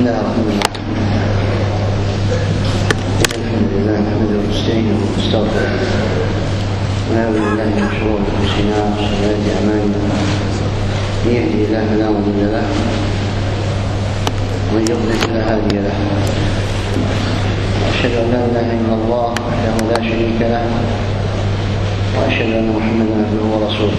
الله الرحمن الرحيم. الحمد لله نحمده ونستعينه ونستغفره ونعوذ بالله من شرور انفسنا وسيئات اعمالنا، من يهده الله فلا مضل له ومن يضلل فلا هادي له، واشهد ان لا اله الا الله وحده لا شريك له، واشهد ان محمدا عبده ورسوله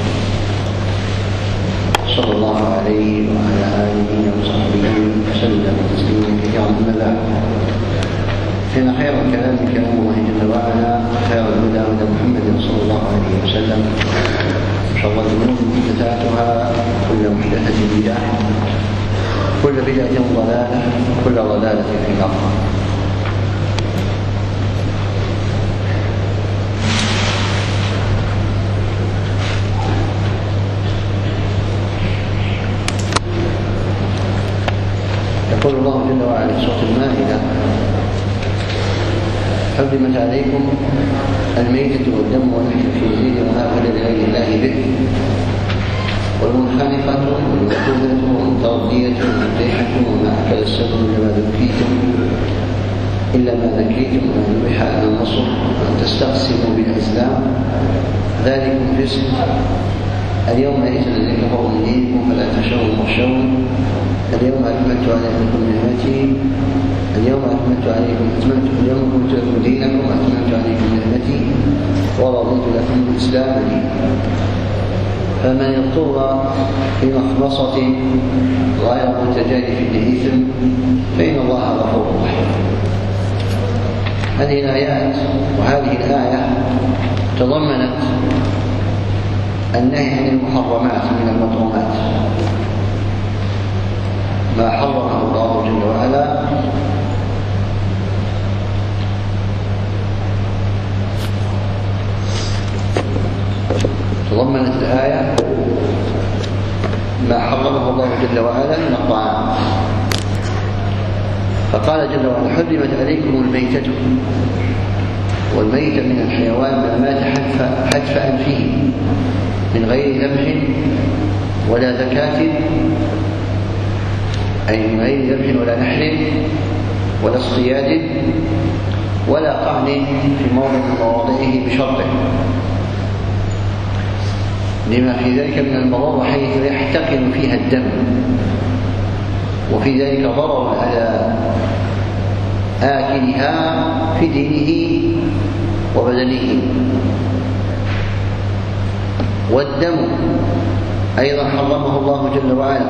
صلى الله عليه وعلى آله وصحبه وسلم تسليما كثيرا. أما بعد، فإن خير الكلام كلام الله جل وعلا، خير الهدى هدى محمد صلى الله عليه وسلم، وشر الأمور محدثاتها، كل محدثة بدعة، كل بدعة ضلالة، وكل ضلالة في النار. يقول الله جل وعلا في سورة المائدة: حرمت عليكم الميتة والدم ولحم الخنزير وما أهل لغير الله به، والمنخنقة والموقوذة والمتردية والمذبيحة وما أكل السبع إلا ما ذكيتم وما ذبح على النصر، وأن تستقسموا بالأزلام، ذلكم فسق. اليوم يئس الذين كفروا من دينكم فلا تخشوهم واخشوني، اليوم أكملت عليكم نعمتي، اليوم أكملت لكم دينكم وأتممت عليكم نعمتي ورضيت لكم الإسلام دينا. فمن اضطر في مخمصة غير متجانف لإثم فإن الله غفور رحيم. هذه الآيات وهذه الآية تضمنت النهي عن المحرمات من المطعومات، ما حرمه الله جل وعلا تضمنت الآية ما حرمه الله جل وعلا من الطعام. فقال جل وعلا: حرمت عليكم الميتة، والميتة من الحيوان ما مات حتف أنفه من غير ذبح ولا زكاة، أي من غير ذبح ولا نحر ولا اصطياد ولا طعن في موضع من مواضعه بشرطه، لما في ذلك من المضار حيث يحتقن فيها الدم، وفي ذلك ضرر على آكلها في دينه وبدنه. والدم أيضا حرمه الله جل وعلا،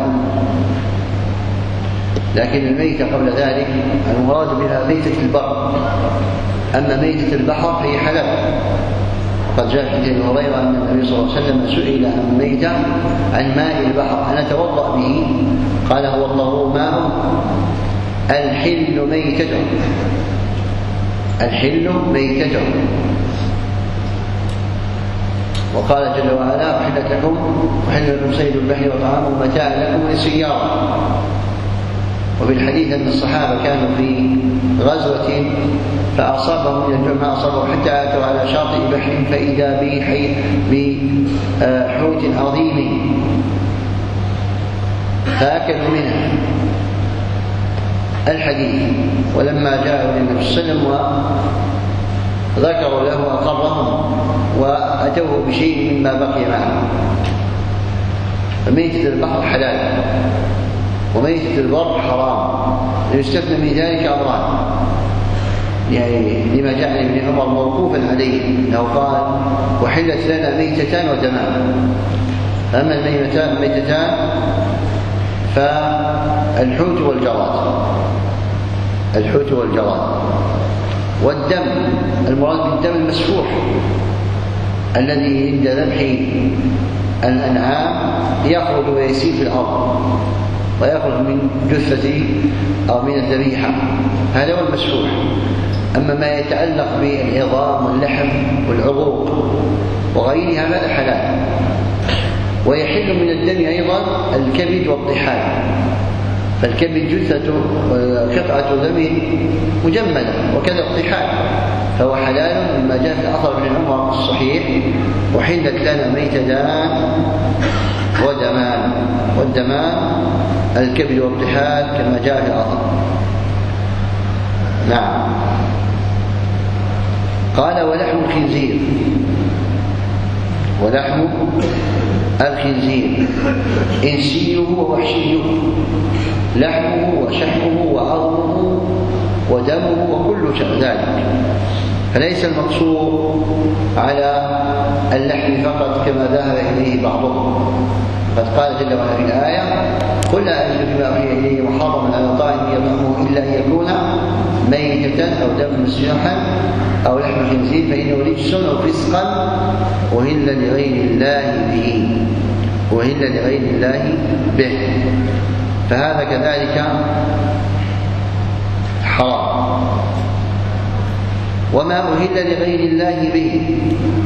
لكن الميتة قبل ذلك المراد بها ميتة البر، أما ميتة البحر فهي حلال. قد جاء في حديث أبي هريرة أن النبي صلى الله عليه وسلم سئل عن ميتة عن ماء البحر أنا أتوضأ به؟ قال: هو الطهور ماء الحل ميتته، الحل ميتته. وقال جل وعلا: أحل لكم صيد البحر وطعامه متاعا لكم وللسيارة. وفي الحديث أن الصحابة كانوا في غزوة فأصابهم من الجوع ما أصابهم حتى أتوا على شاطئ بحر فإذا بحوت عظيم فأكلوا منه الحديث. ولما جاءوا للنبي صلى الله عليه وسلم وذكروا له أقرهم وأتوه بشيء مما بقي معه. فميتة البحر حلال وميتة البر حرام، يستثنى من ذلك أمران، يعني لما جاء عن ابن عمر موقوفا عليه انه قال: وحلت لنا ميتتان ودمان. اما الميتتان فالحوت والجراد. والدم المراد بالدم المسفوح الذي عند ذبح الأنعام يخرج ويسيل في الأرض ويخرج من جثة أو من الذبيحة، هذا هو المسفوح. أما ما يتعلق بالعظام واللحم والعروق وغيرها هذا حلال. ويحل من الدم أيضا الكبد والطحال، فالكبد جثة قطعة دم مجمدة، وكذا الطحال فهو حلال مما جاء في الأثر ابن عمر الصحيح: وحلت لنا ميتتان ودمان. والدمان الكبد والطحال كما جاء في الأثر. نعم. قال ولحم الخنزير، ولحم الخنزير إنسيه ووحشيه، لحمه وشحمه وعظمه ودمه وكل ذلك، فليس المقصور على اللحم فقط كما ذهب إليه بعضهم. قد قال جل وعلا في الآية: قل لا أجد فيما أوحي إلي محرما على طاعم يطعمه إلا أن يكون ميتة أو دما مسفوحا أو لحم خنزير فإنه رجس أو فسقا أهل لغير الله به، أهل لغير الله به، فهذا كذلك حرام. وما أهل لغير الله به،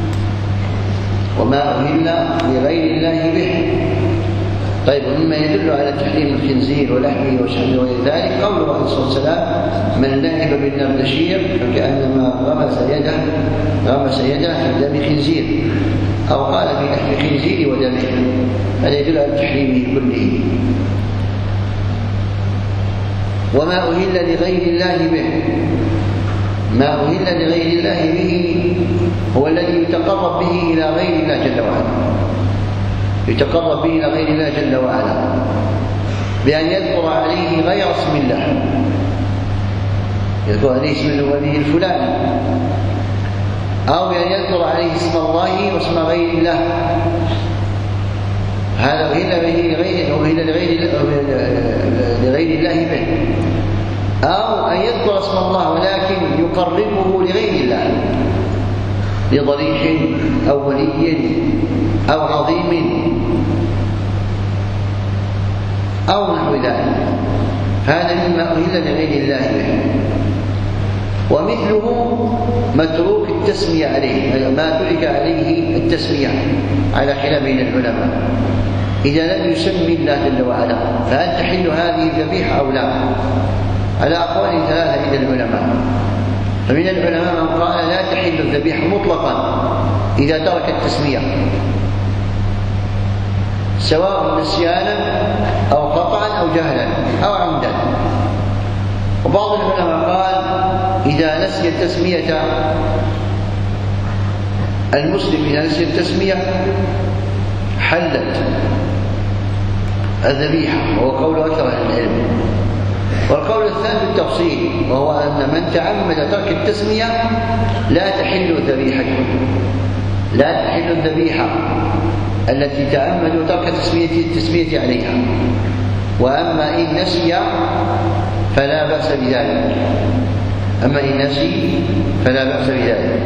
وما أهل لغير الله به. طيب، مما يدل على تحريم الخنزير ولحمه وشحمه وغير ذلك قوله عليه الصلاة والسلام: من لعب بالنردشير فكأنما غمس يده في دم خنزير، أو قال في لحم الخنزير ودمه، هذا يدل على تحريمه كله. وما أهل لغير الله به، ما أهل لغير الله به هو الذي يتقرب به إلى غير الله جل وعلا، يتقرب به إلى غير الله جل وعلا بأن يذكر عليه غير اسم الله، يذكر عليه اسم الولي الفلاني، أو بأن يذكر عليه اسم الله واسم غير الله، هذا أهل به لغير الله به. أو أن يذكر اسم الله ولكن يقربه لغير الله، لضريح أو ولي أو عظيم أو نحو ذلك، هذا مما أهل لغير الله به. ومثله متروك التسمية عليه، ما ترك عليه التسمية على خلاف بين العلماء، إذا لم يسمي الله جل وعلا فهل تحل هذه الذبيحة أو لا؟ على أقوال ثلاثة عند العلماء. فمن العلماء من قال لا تحل الذبيحة مطلقا إذا ترك التسمية، سواء نسيانا أو خطأ أو جهلا أو عمدا. وبعض العلماء قال إذا نسي التسمية المسلم، إذا نسي التسمية حلت الذبيحة، وهو قول أكثر أهل العلم. والقول الثاني التفصيل، وهو أن من تعمد ترك التسمية لا تحل الذبيحة، لا تحل الذبيحة التي تعمد ترك التسمية عليها. وأما إن نسي فلا بأس بذلك، أما إن نسي فلا بأس بذلك.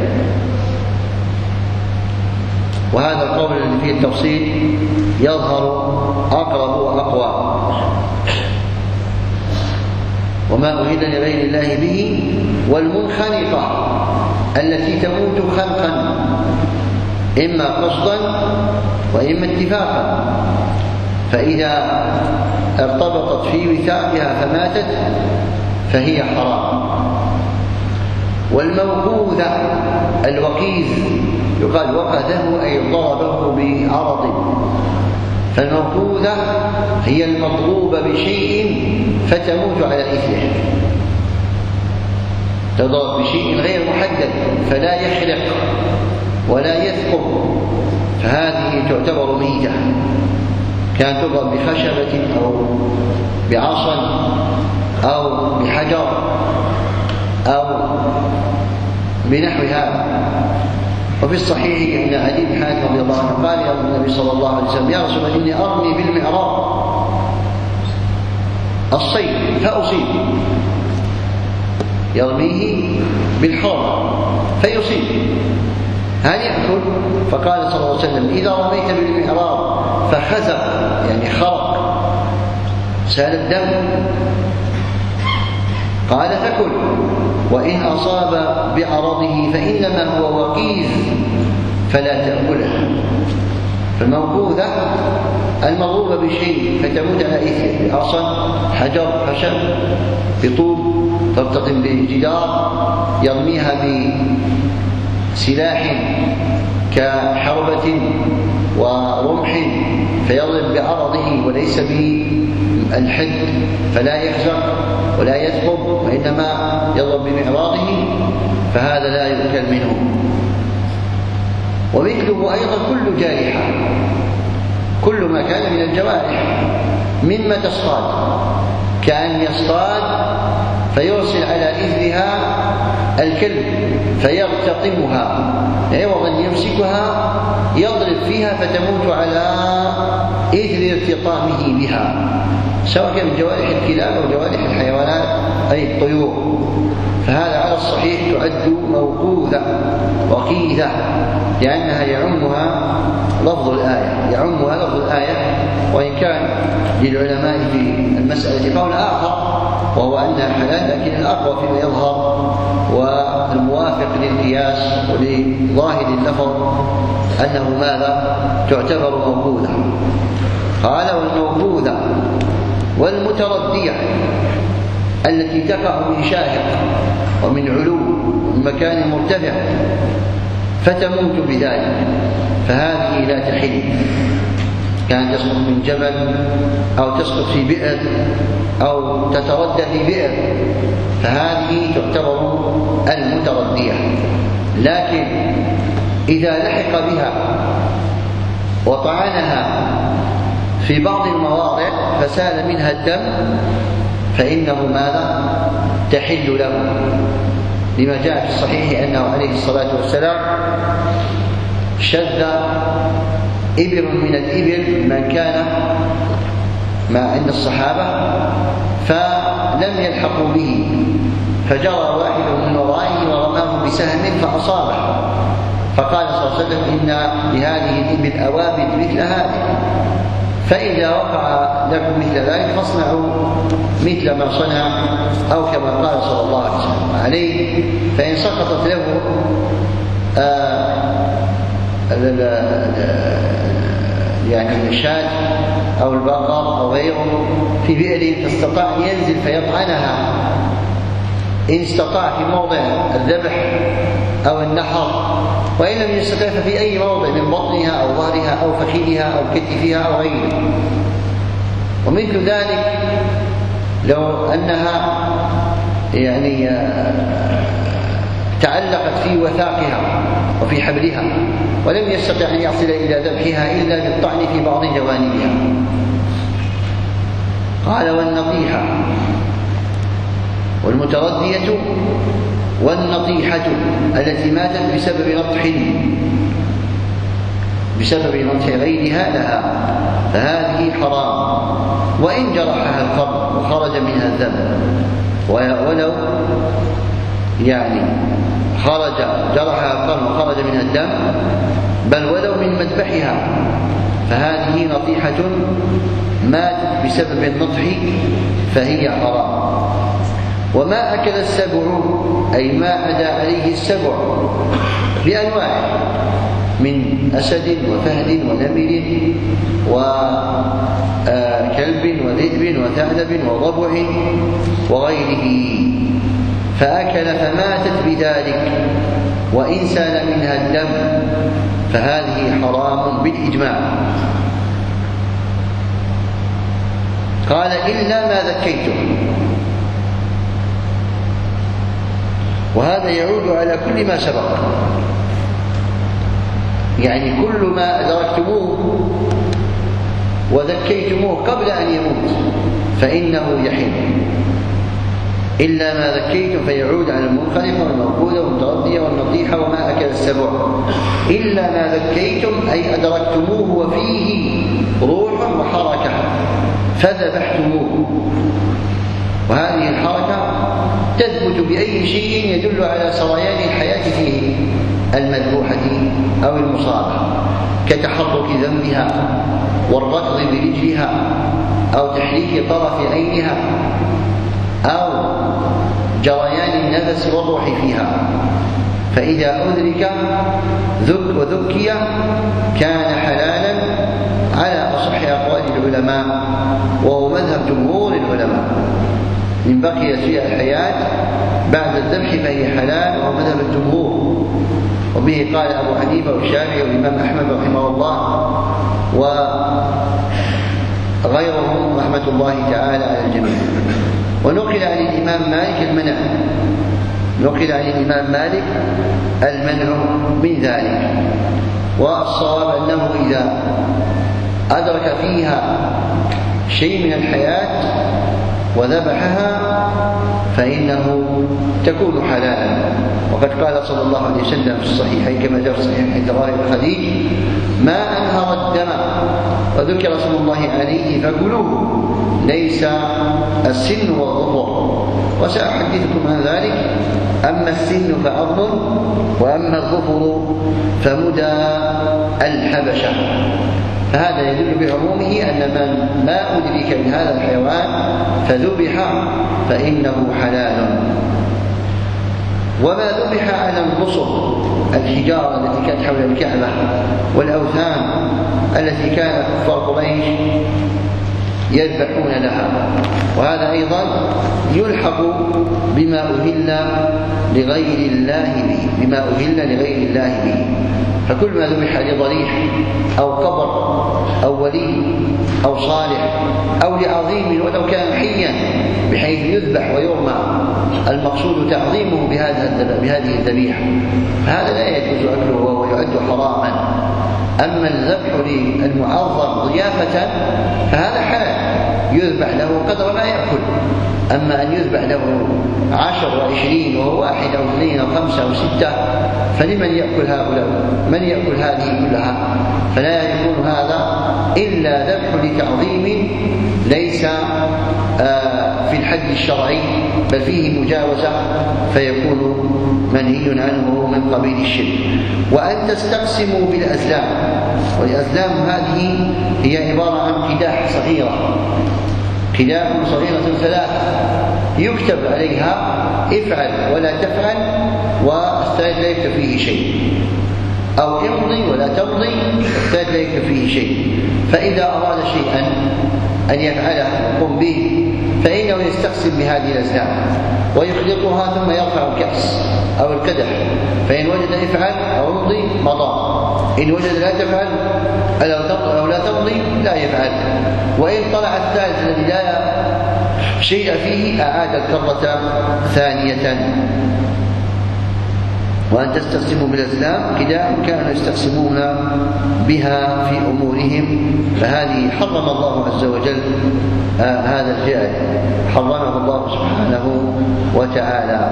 وهذا القول الذي فيه التفصيل يظهر أقرب وأقوى. وما أهل لغير الله به. والمنخنقة التي تموت خنقا إما قصدا وإما اتفاقا، فإذا ارتبطت في وثاقها فماتت فهي حرام. والموقوذة الوقيذ يقال وقذه أي ضربه بعرض، فالموقوذة هي المضروبة بشيء فتموت على إثره، تضرب بشيء غير محدد فلا يخلق ولا يثقب، فهذه تعتبر ميتة، كانت تضرب بخشبة أو بعصا أو بحجر أو بنحو هذا. وفي الصحيح أن عدي بن حاتم رضي الله عنه قال يا النبي صلى الله عليه وسلم: يا رسول الله إني أرمي بالمعراض الصيد فأصيب، يرميه بالحرم فيصيب، هل يأكل؟ فقال صلى الله عليه وسلم: إذا رميت بالمعراض فخزق يعني خرق سال الدم قال فكل، وإن أصاب بعرضه فإنما هو وقيذ فلا تأكله. فالموقوذة المضروبة بشيء فتموت على إثره، بعصا حجر خشب بطوب ترتطم بالجدار يرميها سلاح كحربة ورمح فيضرب بعرضه وليس بالحد فلا يخزق ولا يثقب وإنما يضرب بمعراضه، فهذا لا يؤكل منه. ومثله أيضا كل جارحة، كل ما كان من الجوارح مما تصطاد، كأن يصطاد فيرسل على إثرها الكلب فيرتقمها، عوضا يمسكها يضرب فيها فتموت على إثر ارتطامه بها، سواء كان من جوارح الكلاب أو جوارح الحيوانات أي الطيور. فهذا على الصحيح تعد موقوذة وقيذة، لأنها يعمها لفظ الآية، وإن كان للعلماء في المسألة قول آخر وهو أنها حلال، لكن الأقوى فيما يظهر والموافق للقياس ولظاهر اللفظ أنه ماذا؟ تعتبر موقوذة. قال: والموقوذة والمتردية التي تقع من شاهق ومن علو من مكان مرتفع فتموت بذلك، فهذه لا تحل، كانت تسقط من جبل أو تسقط في بئر أو تتردى في بئر، فهذه تعتبر المتردية. لكن إذا لحق بها وطعنها في بعض المواضع فسال منها الدم فإنه ماذا؟ تحل له، لما جاء في الصحيح أنه عليه الصلاة والسلام شذ إبل من الإبل من كان ما عند الصحابة فلم يلحقوا به، فجرى واحد من ورائه ورماه بسهم فأصابه، فقال صلى الله عليه وسلم: إن لهذه الإبل أوابد مثل هذه، فإذا وقع لكم مثل ذلك فاصنعوا مثل ما صنع أو كما قال صلى الله عليه وسلم عليه. فإن سقطت له يعني الشاة أو البقر أو غيره في بئر فاستطاع أن ينزل فيطعنها، إن استطاع في موضع الذبح أو النحر، وإن لم يستطع ففي أي موضع من بطنها أو ظهرها أو فخذها أو كتفها أو غيره. ومثل ذلك لو أنها يعني تعلقت في وثاقها وفي حبلها ولم يستطع أن يصل إلى ذبحها إلا بالطعن في بعض جوانبها. قال: والنطيحة والمتردية والنطيحة التي ماتت بسبب نطح غيرها لها، فهذه حرام، وإن جرحها القرن وخرج منها الدم، ولو يعني جرحها القرن وخرج منها الدم، بل ولو من مذبحها، فهذه نطيحة ماتت بسبب النطح فهي حرام. وما أكل السبع أي ما عدا عليه السبع بأنواعه من أسد وفهد ونمر وكلب وذئب وثعلب وضبع وغيره، فأكل فماتت بذلك وإن سال منها الدم فهذه حرام بالإجماع. قال: إلا ما ذكيتم، وهذا يعود على كل ما سبق، يعني كل ما أدركتموه وذكيتموه قبل أن يموت فإنه يحل، إلا ما ذكيتم فيعود على المنخنقة والموقوذة والمتردية والنطيحة وما أكل السبع، إلا ما ذكيتم أي أدركتموه وفيه روح وحركة فذبحتموه، وهذه الحركة تثبت بأي شيء يدل على سريان الحياة فيه المذبوحة أو المصابة، كتحرك ذنبها والركض برجلها أو تحريك طرف عينها أو جريان النفس والروح فيها، فإذا أدرك وذكي كان حلالا على أصح أقوال العلماء، وهو مذهب جمهور العلماء. إن بقيت فيها الحياة بعد الذبح فهي حلال، وهو مذهب الجمهور، وبه قال أبو حنيفة والشافعي والإمام أحمد رحمه الله وغيرهم رحمة الله تعالى على الجميع. ونقل عن الإمام مالك المنع، نقل عن الإمام مالك المنع من ذلك. والصواب أنه إذا أدرك فيها شيء من الحياة وذبحها فإنه تكون حلالا. وقد قال صلى الله عليه وسلم في الصحيحين كما جاء في الصحيح عند راوي الخليج: ما أنهر الدم وذكر اسم الله عليه فكلوه، ليس السن والظفر. وسأحدثكم عن ذلك. أما السن فعظم، وأما الظفر فمدى الحبشة. فهذا يدل بعمومه أن من ما أدرك من هذا الحيوان فذبح فإنه حلال. وما ذبح على النصب، الحجارة التي كانت حول الكعبة والأوثان التي كان كفار قريش يذبحون لها، وهذا أيضا يلحق بما أهل لغير الله به، بما أهل لغير الله به. فكل ما ذبح لضريح أو قبر أو ولي أو صالح أو لعظيم ولو كان حيا بحيث يذبح ويرمى، المقصود تعظيمه بهذه الذبيحة، هذا لا يجوز أكله وهو يعد حراما. أما الذبح للمعظم ضيافة فهذا حلال، يذبح له قدر ما يأكل. أما أن يذبح له 10 و20 وهو 1 أو 2 أو 5 أو 6 فلمن يأكل هؤلاء؟ من يأكل هذه كلها؟ فلا يكون هذا إلا ذبح لتعظيم، ليس في الحد الشرعي بل فيه مجاوزة، فيكون منهي عنه من قبيل الشرك. وأن تستقسموا بالأزلام، والأزلام هذه هي عبارة عن قداح صغيرة، قداح صغيرة 3 يكتب عليها افعل ولا تفعل، والثالث لا يكتب فيه شيء، أو امضي ولا تمضي، والثالث لا يكتب فيه شيء. فإذا أراد شيئا أن يفعله ويقوم به فإنه يستقسم بهذه الأزلام ويخلطها ثم يرفع الكأس أو القدح، فإن وجد افعل أو امضي مضى، إن وجد لا تفعل أو لا تمضي لا يفعل. وإن طلع الثالث الذي لا شيء فيه أعاد الكرة ثانية. وأن تستقسموا بالأزلام كده كانوا يستقسمون بها في أمورهم، فهذه حرم الله عز وجل هذا الفعل، حرمه الله سبحانه وتعالى.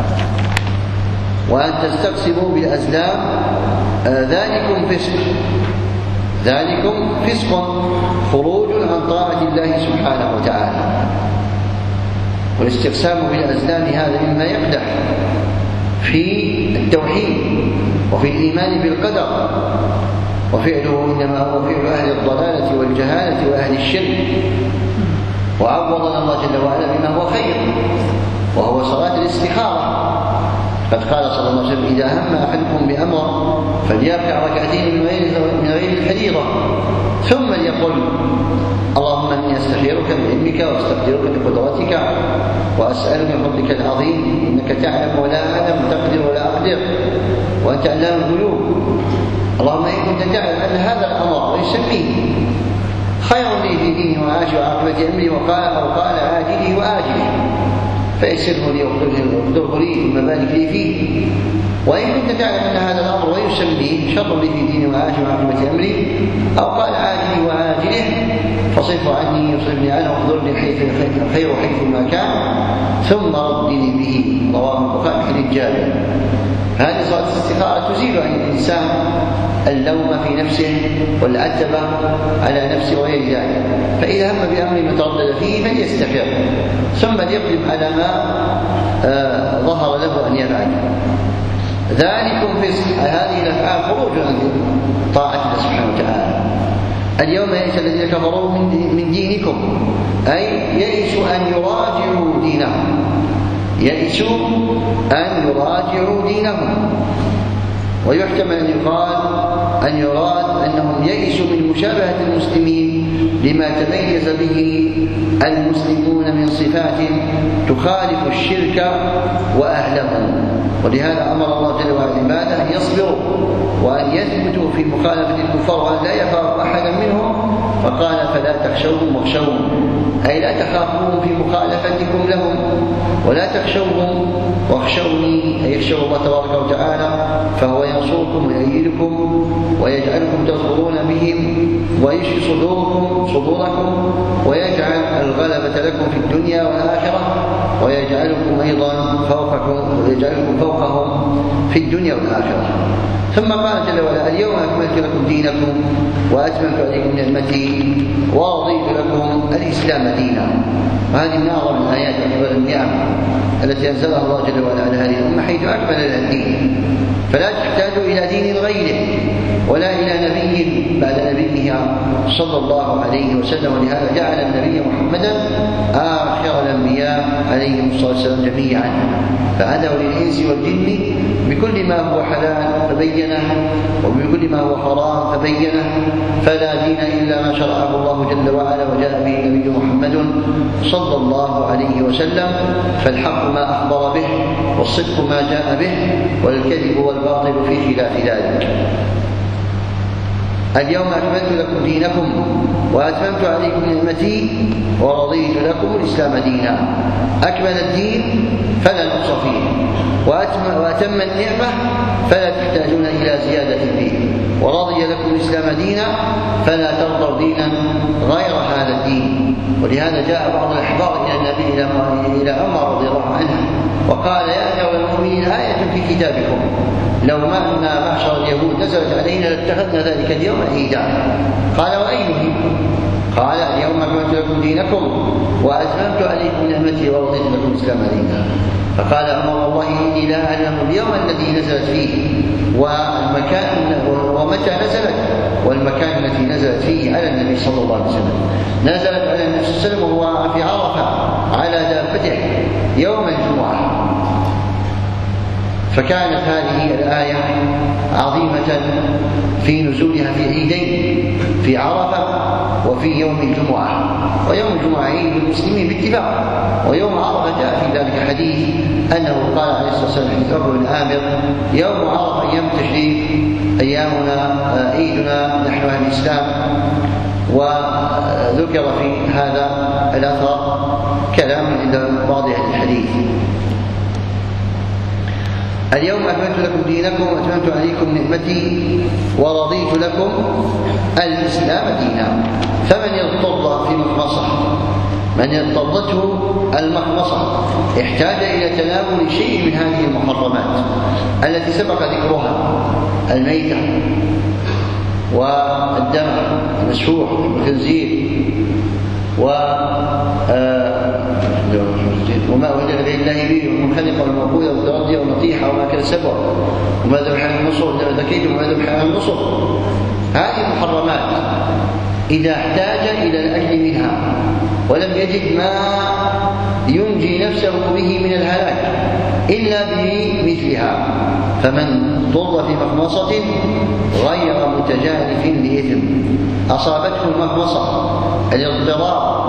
وأن تستقسموا بالأزلام ذلكم فسق، ذلكم فسق، خروج عن طاعة الله سبحانه وتعالى. والاستقسام بالأزلام هذا مما يقدح في التوحيد وفي الإيمان بالقدر، وفعله إنما هو فعل أهل الضلالة والجهالة وأهل الشرك. وعوضنا الله جل وعلا بما هو خير، وهو صلاة الاستخارة. قد قال صلى الله عليه وسلم: إذا هم أحدكم بأمر فليركع ركعتين من غير الفريضة، ثم ليقل: اللهم إني أستخيرك بعلمك واستقدرك بقدرتك وأسألك من فضلك العظيم، إنك تعلم ولا أعلم، تقدر ولا أقدر، وأنت علام الغيوب. اللهم إن كنت تعلم أن هذا الأمر ويسميه خير لي في ديني وعاش وعاقبة أمري، وقال عاجله وآجله، فيسره لي واقدره لي ثم بارك لي فيه. وإن كنت تعلم أن هذا الأمر ويسميه شر لي في ديني وعاش وعاقبة أمري، أو قال عاجله وآجله، فصرفه عني وصرفني عنه واخذرني الخير حيث ما كان، ثم ردني به. رواه البخاري في الجامع. هذه صلاة الاستخارة تزيل عن الإنسان اللوم في نفسه والعتبة على نفسه وغير ذلك. فإذا هم بأمر متردد فيه فليستخر، ثم ليقدم على ما ظهر له أن يفعل. ذلكم فسق، هذه الأفعال خروج عن طاعة الله سبحانه وتعالى. اليوم يئس الذين كفروا من دينكم، أي يئسوا أن يراجعوا دينهم، يئسوا أن يراجعوا دينهم. ويحتمل أن يراد أنهم يئسوا من مشابهة المسلمين لما تميز به المسلمون من صفات تخالف الشرك وأهله. ولهذا أمر الله جل وعلا عباده أن يصبروا وأن يثبتوا في مخالفة الكفار وأن لا يخاف أحدا منهم، فقال فلا تخشوهم واخشون، أي لا تخافوهم في مخالفتكم لهم ولا تخشوهم واخشوني، أي يخشوا الله تبارك وتعالى فهو ينصركم ويؤيدكم ويجعلكم تظفرون بهم ويشفي صدوركم ويجعل الغلبة لكم في الدنيا والآخرة ويجعلكم أيضا فوقهم في الدنيا والآخرة. ثم قال جل وعلا اليوم أكملت لكم دينكم وأتممت عليكم نعمتي ورضيت لكم الإسلام دينا. وهذه من أعظم الآيات وأكبر النعم التي أنزلها الله جل وعلا على هذه الأمة، حيث أكمل لها الدين، فلا تحتاج إلى دين غيره ولا إلى نبي بعد نبيها صلى الله عليه وسلم. ولهذا جعل النبي محمدا آخر الأنبياء عليهم الصلاة والسلام جميعا، فأدعو للإنس والجن بكل ما هو حلال فبينه وبكل ما هو حرام فبينه، فلا دين إلا ما شرعه الله جل وعلا وجاء به النبي محمد صلى الله عليه وسلم، فالحق ما أخبر به والصدق ما جاء به والكذب والباطل في خلاف ذلك. اليوم أكملت لكم دينكم وأتممت عليكم نعمتي ورضيت لكم الإسلام دينا. أكمل الدين فلا نقص فيه، وأتم النعمة فلا تحتاجون إلى زيادة فيه، ورضي لكم الإسلام دينا فلا ترضوا دينا غير هذا الدين. ولهذا جاء بعض الأحبار إلى النبي إلى عمر رضي الله عنه وقال يا أمير المؤمنين آية في كتابكم لو ما أن معشر اليهود نزلت علينا لاتخذنا ذلك اليوم عيدا. قال وأيه؟ قال اليوم أكملت لكم دينكم وأتممت عليكم نعمتي ورضيت لكم الإسلام دينا. فقال عمر والله إني لا أعلم اليوم الذي نزلت فيه والمكان ومتى نزلت والمكان التي نزلت فيه على النبي صلى الله عليه وسلم. نزلت على النبي صلى الله عليه وسلم وهو في عرفة على دابته يوم الجمعة، فكانت هذه الآية عظيمة في نزولها في عيدين، في عرفة وفي يوم الجمعة. ويوم الجمعة عيد المسلمين باتفاق، ويوم عرفة جاء في ذلك حديث أنه قال عليه الصلاة والسلام حديث عقبة بن عامر يوم عرفة أيام التشريق أيامنا عيدنا نحن أهل الإسلام. وذكر في هذا الأثر كلام عند بعض أهل الحديث. اليوم أكملت لكم دينكم وأتممت عليكم نعمتي ورضيت لكم الإسلام دينا. فمن يضطر في مخمصة، من اضطرته المخمصة احتاج إلى تناول شيء من هذه المحرمات التي سبق ذكرها، الميتة والدم المسفوح والخنزير وما أهل لغير الله به والمنخنقة والموقوذة والتردية والنطيحة وما أكل السبع وما ذبح عن النصر ذكيتم وما ذبح عن النصر. هذه المحرمات إذا احتاج إلى الأكل منها ولم يجد ما ينجي نفسه به من الهلاك إلا بمثلها، فمن ضر في مخمصة غير متجانف لإثم أصابته المخمصة الاضطرار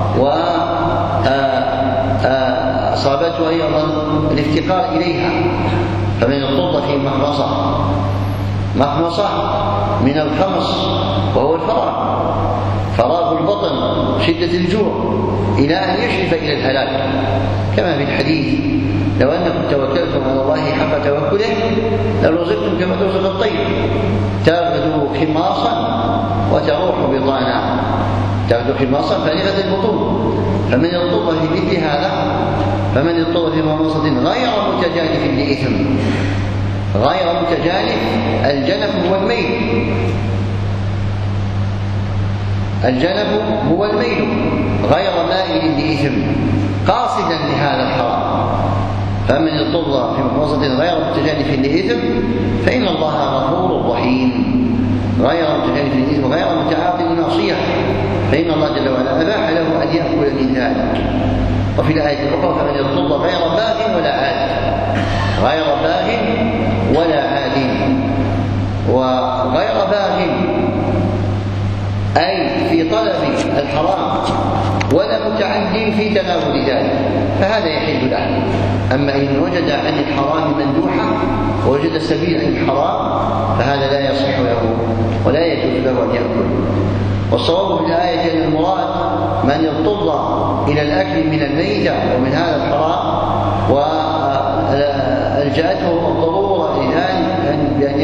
وأصابته أيضا الافتقار إليها، فمن اضطر في مخمصة من الخمص وهو فراغ البطن شدة الجوع إلى أن يشرف إلى الهلاك، كما في الحديث لو أنكم توكلتم على الله حق توكله لرزقتم كما ترزق الطير تغدو خماصا وتروح بطانا، تغدو خماصا فارغة البطون. فمن اضطر في مثل هذا، فمن اضطر في مخمصة غير متجانف لإثم، غير متجانف، الجنف هو الميل، الجنب هو الميل غير مائل لإثم قاصدا لهذا الحرام. فمن اضطر في مخمصة غير متجانف لإثم فإن الله غفور رحيم، غير متجانف لإثم وغير متعاطي للمعصية، فإن الله جل وعلا أباح له أن يأكل من ذلك. وفي الآية الأخرى فمن اضطر غير باغ ولا عاد، غير باغ ولا عاد. وغير باغ أي في طلب الحرام ولا متعد في تناول ذلك فهذا يحل له. أما إن وجد عن الحرام مندوحة ووجد سبيل عن الحرام فهذا لا يصح له ولا يجوز له أن يأكل. والصواب في الآية أن المراد من اضطر إلى الأكل من الميتة ومن هذا الحرام وألجأته الضرورة بأن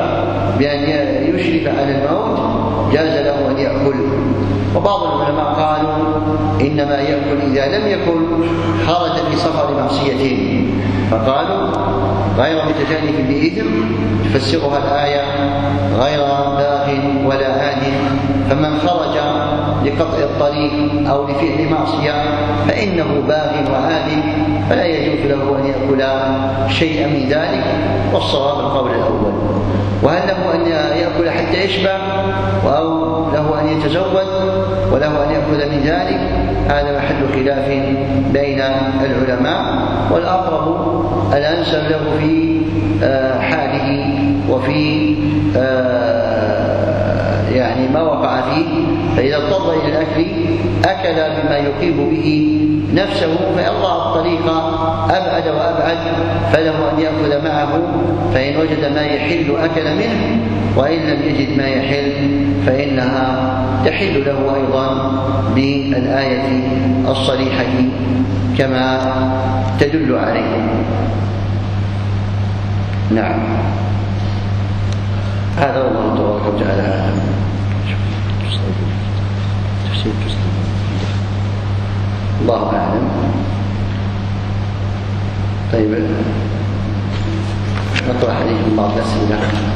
يشرف على الموت جاز له أن يأكل. وبعض العلماء قالوا إنما يأكل إذا لم يكن خرج في سفر معصية فقالوا غير متجانف بإثم تفسرها الآية غير باغ ولا آد. فمن خرج لقطع الطريق أو لفعل معصية فإنه باغ وآد فلا يجوز له أن يأكل شيئا من ذلك. والصواب القول الأول. وهل له أن يأكل حتى يشبع أو له أن يتزود وله أن يأكل من ذلك هذا محل خلاف بين العلماء. والأقرب الأنسب له في حاله وفي يعني ما وقع فيه. فإذا اضطر إلى الأكل أكل بما يقيم به نفسه فإن رأى الطريق أبعد وأبعد فله أن يأكل معه فإن وجد ما يحل أكل منه وإن لم يجد ما يحل فإنها تحل له أيضا بالآية الصريحة كما تدل عليه. نعم هذا الله تبارك وتعالى أعلم. الله أعلم. طيب نطرح عليكم بعض الأسئلة.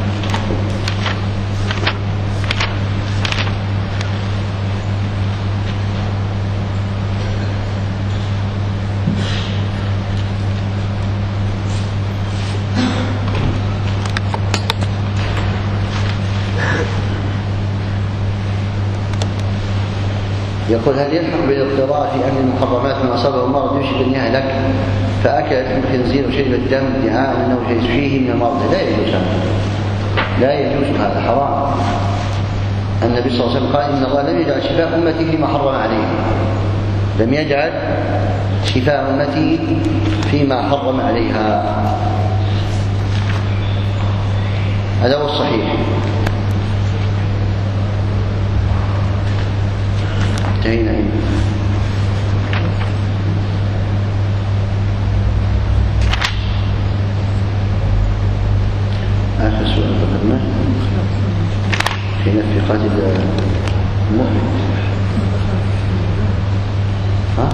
يقول هل يلحق بالاضطرار في أمر المحرمات من أصابه مرض يشبه أن يهلك فأكل لحم الخنزير وشرب الدم ادعاء أنه يشفيه من المرض؟ لا يجوز هذا، لا يجوز هذا، حرام. النبي صلى الله عليه وسلم قال إن الله لم يجعل شفاء أمتي فيما حرم عليه، لم يجعل شفاء أمتي فيما حرم عليها. هذا هو الصحيح. انتهينا هنا. آخر سؤال ذكرناه في نفقات المؤمن. ها؟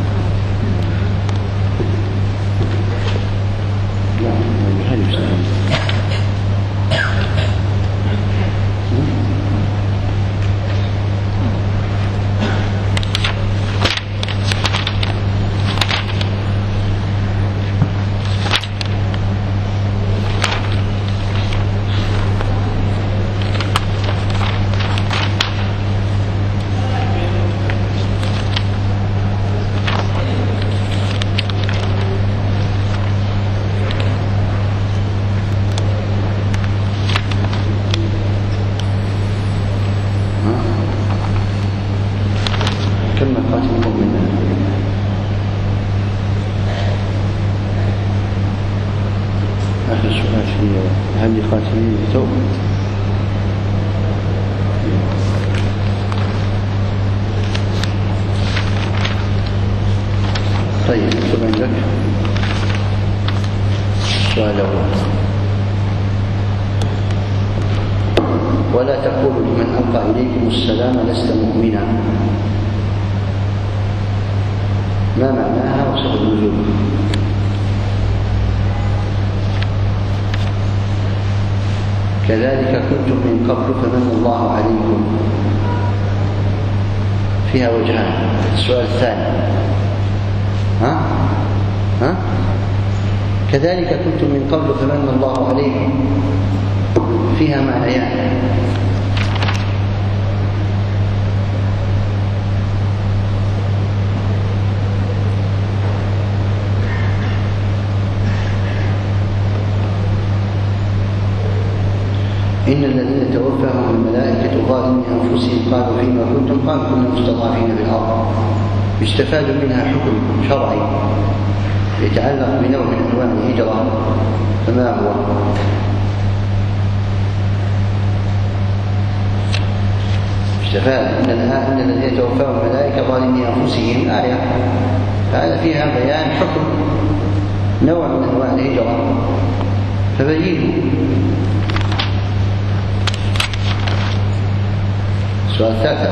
لا هذه بسلام. طيب اكتب عندك السؤال الأول. ولا تقولوا لمن ألقى إليكم السلام لست مؤمنا، ما معناها وسبب نزولها؟ كذلك كنتم من قبل فمن الله عليكم، فيها وجهان. السؤال الثاني كذلك كنتم من قبل فمن الله عليكم، فيها معنيان. إن الذين توفاهم الملائكة ظالمي أنفسهم قالوا فيما كنتم؟ قالوا كنا مستضعفين في الأرض. يستفاد منها حكم شرعي يتعلق بنوع من أنواع الهجرة، فما هو؟ استفاد أن الذين توفاهم الملائكة ظالمي أنفسهم آية، هذا فيها بيان حكم نوع من أنواع الهجرة، فبينه. السؤال الثالث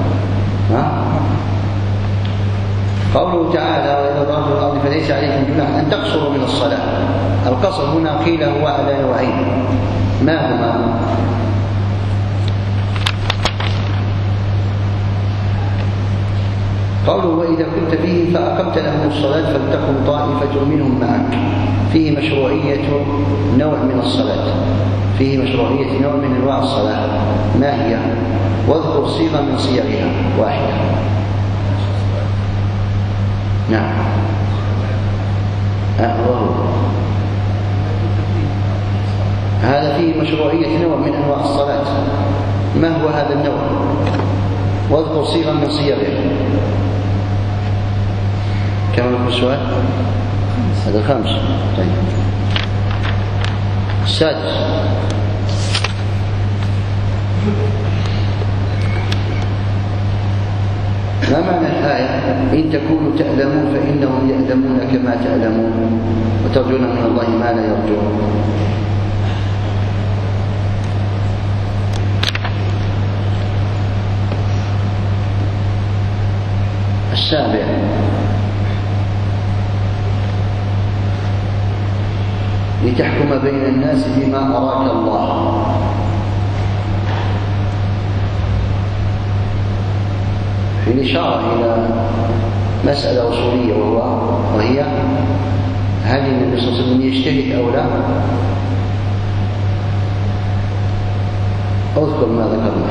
قوله تعالى وإذا ضربتم الأرض فليس عليكم جناح أن تقصروا من الصلاة. القصر هنا قيل هو على نوعين، ما هما؟ قوله وإذا كنت فيه فأقمت لهم الصلاة فلتقم طائفة منهم معك، فيه مشروعية نوع من الصلاة، فيه مشروعية نوع من أنواع الصلاة، ما هي؟ واذكر صيغة من صيغها واحدة. نعم. هذا فيه مشروعية نوع من أنواع الصلاة، ما هو هذا النوع؟ واذكر صيغة من صيغها. كم هو السؤال؟ هذا الخامس. طيب. السادس ما معنى الآية إن تكونوا تألمون فإنهم يألمون كما تألمون وترجون من الله ما لا يرجون؟ السابع لتحكم بين الناس بما أراك الله. في الإشارة إلى مسألة أصولية وهي هل النبي صلى الله عليه وسلم يجتهد أو لا؟ أذكر ما ذكرنا.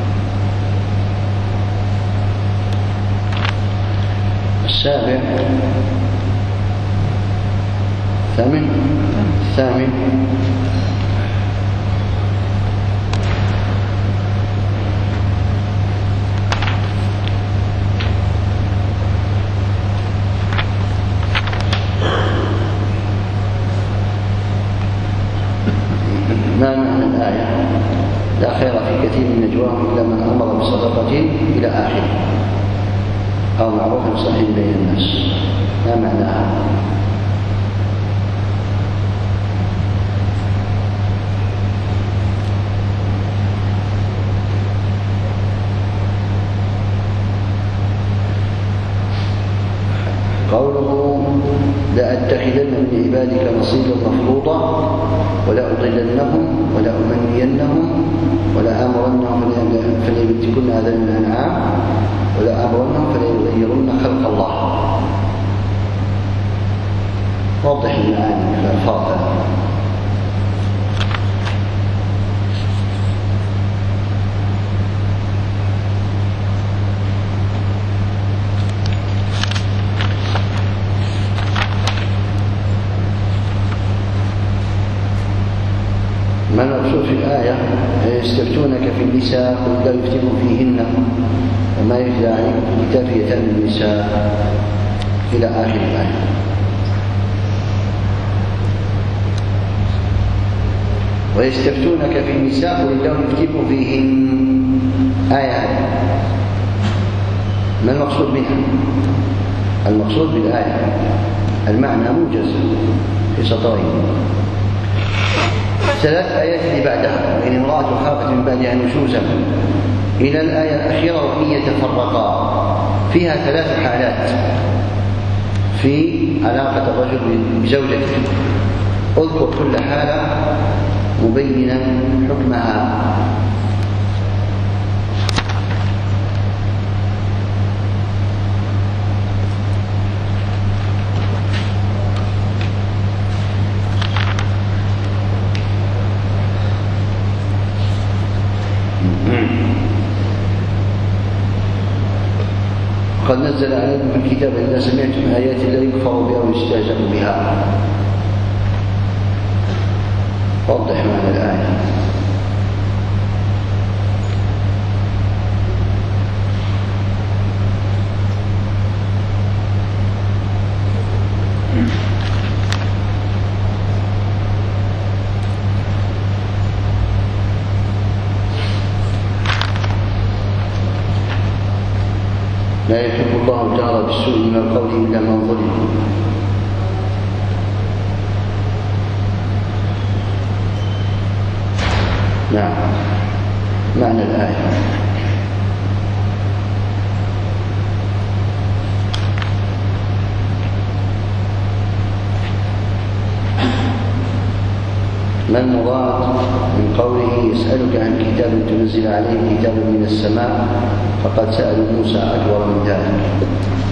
السابع الثامن ما معنى الآية لا خير في كثير من نجواهم إلا من أمر بصدقة إلى آخره أو معروف صحيح بين الناس؟ ما معناها؟ قوله لأتخذن من عبادك نصيبا مفروضا ولأضلنهم ولأمنينهم ولآمرنهم فليبتكن آذان الأنعام ولآمرنهم فليغيرن خلق الله. وضح المعاني في الألفاظ. ما المقصود في الآية؟ يستفتونك في النساء قل لا يفتنوا فيهن وما يتلى عليكم في الكتاب يتامى النساء إلى آخر الآية. ويستفتونك في النساء قل الله يفتيكم فيهن آية. ما المقصود بها؟ المقصود بالآية المعنى موجز في سطرين. ثلاث آيات اللي بعدها إن امرأة خافت من بعدها نشوزا إلى الآية الأخيرة وإن يتفرقا، فيها ثلاث حالات في علاقة الرجل بزوجته. اذكر كل حالة مبينا حكمها. قد نزل عليكم في الكتاب إذا سمعتم آيات لا يكفر بها ويستهزأ بها. وضح معنى الآية. الجهر بالسوء من القول إلا من ظلم. نعم، معنى الآية. ما المراد من قوله يسألك عن كتاب تنزل عليه كتاب من السماء فقد سألوا موسى أكبر من ذلك؟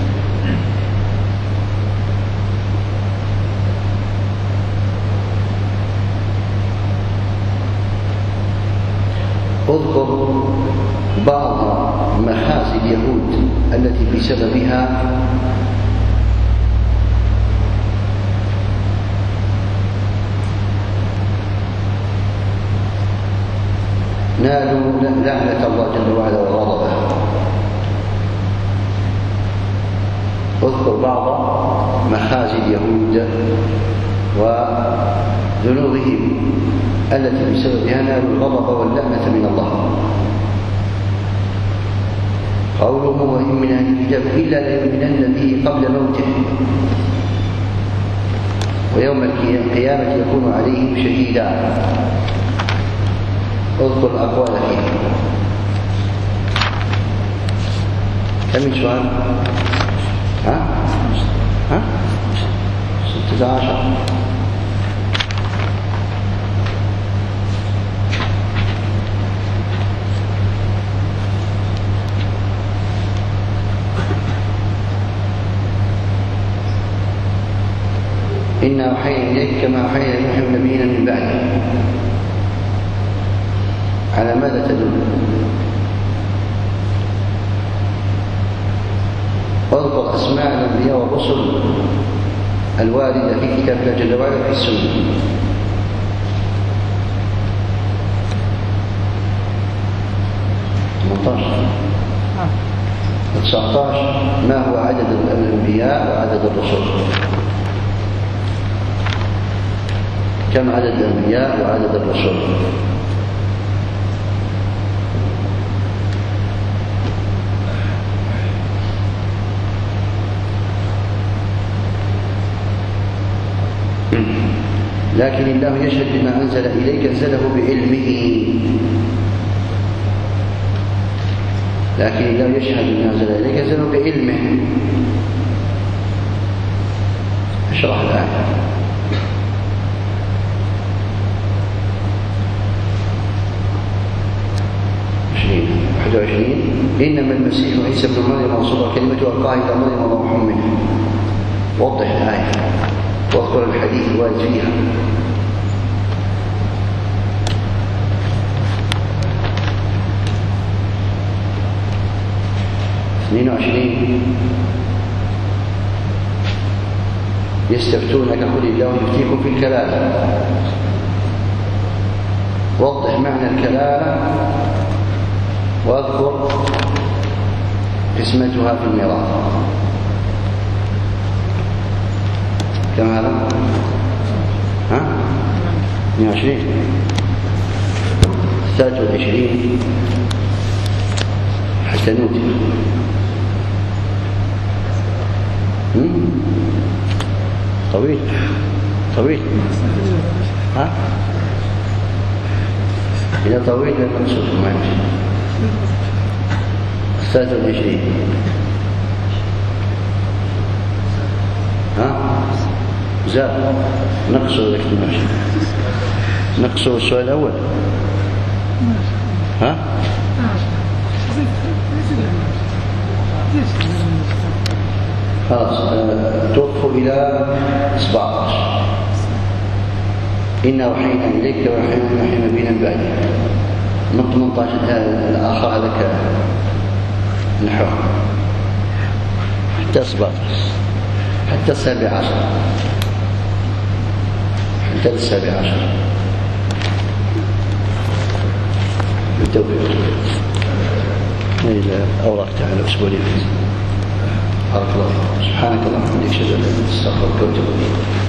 اذكر بعض مخازي اليهود التي بسببها نالوا لعنة الله جل وعلا وغضبه. اذكر بعض مخازي اليهود وذنوبهم التي بسببها نالوا الغضب واللعنة من الله. قوله وإن من أهل الكتاب إلا ليؤمنن به قبل موته ويوم القيامة يكون عليهم شهيدا. اذكر الأقوال فيه. كم من سؤال؟ ها؟ 16. إنا أوحينا إليك كما أوحينا إلى نوح ونبينا من بعده. على ماذا تدل؟ اذكر أسماء الأنبياء والرسل الواردة في كتاب الله جل وعلا في السنة. 19 ما هو عدد الأنبياء وعدد الرسل؟ كم عدد الأنبياء وعدد الرسل؟ لكن الله يشهد بما أنزل إليك أنزله بعلمه. لكن الله يشهد بما أنزل إليك أنزله بعلمه. اشرح الآية. 21 إنما المسيح عيسى ابن مريم رسول الله كلمته ألقاها إلى مريم وروح منه. وضح الآية واذكر الحديث الوارد فيها. 22 يستفتونك قل الله يفتيكم في الكلالة. وضح معنى الكلالة واذكر قسمتها في الميراث. كم هذا؟ 22 23 حتى نوتي. طويل إذا طويل المقصود ما يمشي. 23 زاد نقصه ذاك الماشي. نقصه السؤال الأول. خلاص توقفوا إلى 17. إنا أوحينا إليك وأوحينا بنا من بعده. من 18 الآخر هذاك نحو حتى 17 حتى 17 حتى 17 بالتوفيق. إلى أوراق تعالى الأسبوع اللي فات. بارك الله فيك. سبحانك اللهم وبحمدك أشهد أن لا إله إلا أنت أستغفرك وأتوب إليك.